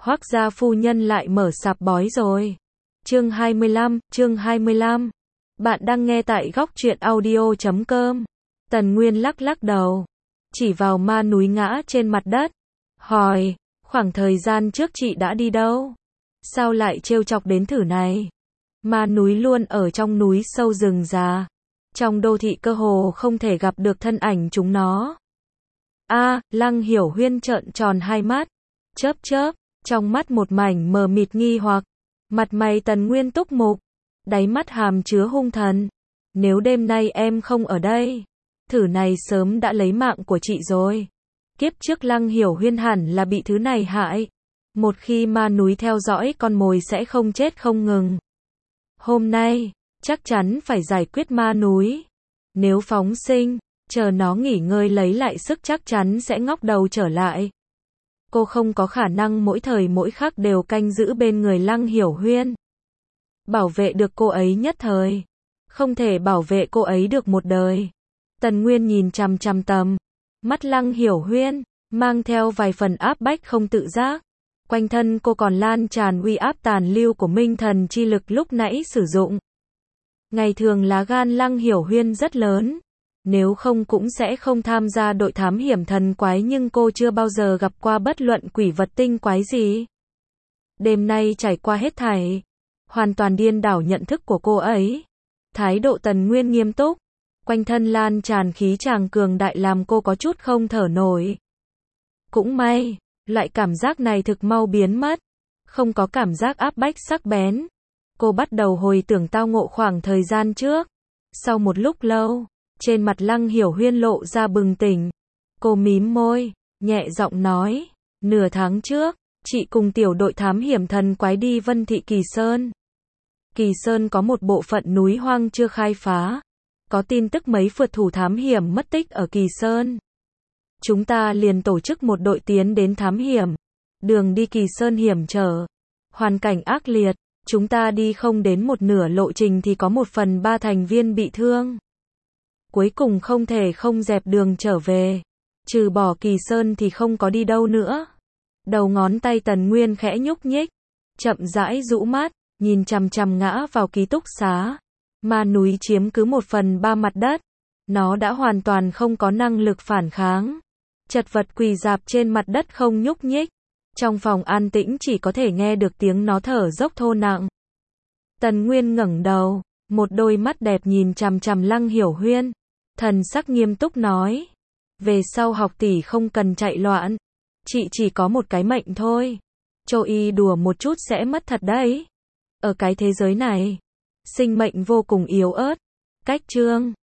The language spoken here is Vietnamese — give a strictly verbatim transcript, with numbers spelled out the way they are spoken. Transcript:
Hoác gia phu nhân lại mở sạp bói rồi. Chương hai mươi lăm, chương hai mươi lăm. Bạn đang nghe tại góc truyện audio chấm com. Tần Nguyên lắc lắc đầu, chỉ vào ma núi ngã trên mặt đất, hỏi, khoảng thời gian trước chị đã đi đâu? Sao lại trêu chọc đến thử này? Ma núi luôn ở trong núi sâu rừng già. Trong đô thị cơ hồ không thể gặp được thân ảnh chúng nó. A, Lăng Hiểu Huyên trợn tròn hai mắt, chớp chớp, trong mắt một mảnh mờ mịt nghi hoặc. Mặt mày Tần Nguyên túc mục, đáy mắt hàm chứa hung thần. Nếu đêm nay em không ở đây, thử này sớm đã lấy mạng của chị rồi. Kiếp trước Lăng Hiểu Huyên hẳn là bị thứ này hại. Một khi ma núi theo dõi con mồi sẽ không chết không ngừng. Hôm nay, chắc chắn phải giải quyết ma núi. Nếu phóng sinh, chờ nó nghỉ ngơi lấy lại sức chắc chắn sẽ ngóc đầu trở lại. Cô không có khả năng mỗi thời mỗi khắc đều canh giữ bên người Lăng Hiểu Huyên. Bảo vệ được cô ấy nhất thời, không thể bảo vệ cô ấy được một đời. Tần Nguyên nhìn chằm chằm tầm mắt Lăng Hiểu Huyên, mang theo vài phần áp bách không tự giác. Quanh thân cô còn lan tràn uy áp tàn lưu của minh thần chi lực lúc nãy sử dụng. Ngày thường lá gan Lăng Hiểu Huyên rất lớn, nếu không cũng sẽ không tham gia đội thám hiểm thần quái, nhưng cô chưa bao giờ gặp qua bất luận quỷ vật tinh quái gì. Đêm nay trải qua hết thảy, hoàn toàn điên đảo nhận thức của cô ấy. Thái độ Tần Nguyên nghiêm túc, quanh thân lan tràn khí tràng cường đại làm cô có chút không thở nổi. Cũng may, loại cảm giác này thực mau biến mất, không có cảm giác áp bách sắc bén. Cô bắt đầu hồi tưởng tao ngộ khoảng thời gian trước. Sau một lúc lâu, trên mặt Lăng Hiểu Huyên lộ ra bừng tỉnh. Cô mím môi, nhẹ giọng nói, nửa tháng trước, chị cùng tiểu đội thám hiểm thần quái đi Vân Thị Kỳ Sơn. Kỳ Sơn có một bộ phận núi hoang chưa khai phá. Có tin tức mấy phượt thủ thám hiểm mất tích ở Kỳ Sơn. Chúng ta liền tổ chức một đội tiến đến thám hiểm. Đường đi Kỳ Sơn hiểm trở, hoàn cảnh ác liệt. Chúng ta đi không đến một nửa lộ trình thì có một phần ba thành viên bị thương. Cuối cùng không thể không dẹp đường trở về. Trừ bỏ Kỳ Sơn thì không có đi đâu nữa. Đầu ngón tay Tần Nguyên khẽ nhúc nhích, chậm rãi rũ mắt, nhìn chằm chằm ngã vào ký túc xá. Ma núi chiếm cứ một phần ba mặt đất. Nó đã hoàn toàn không có năng lực phản kháng. Chật vật quỳ rạp trên mặt đất không nhúc nhích. Trong phòng an tĩnh chỉ có thể nghe được tiếng nó thở dốc thô nặng. Tần Nguyên ngẩng đầu, một đôi mắt đẹp nhìn chằm chằm Lăng Hiểu Huyên, thần sắc nghiêm túc nói, về sau học tỷ không cần chạy loạn, chị chỉ có một cái mệnh thôi. Châu y đùa một chút sẽ mất thật đấy. Ở cái thế giới này, sinh mệnh vô cùng yếu ớt. Cách chương